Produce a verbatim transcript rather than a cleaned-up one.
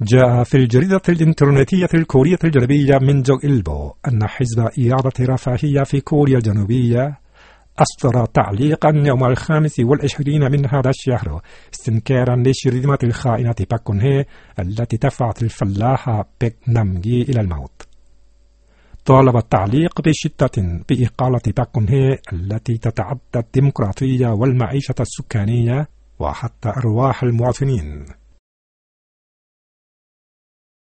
جاء في الجريدة الإنترنتية الكورية الجنوبية من جوج إلبو أن حزب إعادة رفاهية في كوريا الجنوبية أصدر تعليقا يوم الخامس والعشرين من هذا الشهر استنكارا لشرذمة الخائنة باك كون هي التي دفعت الفلاح بيك نامجي إلى الموت. طالب التعليق بشدة بإقالة باك كون هي التي تتعدى الديمقراطية والمعيشة السكانية وحتى أرواح المواطنين.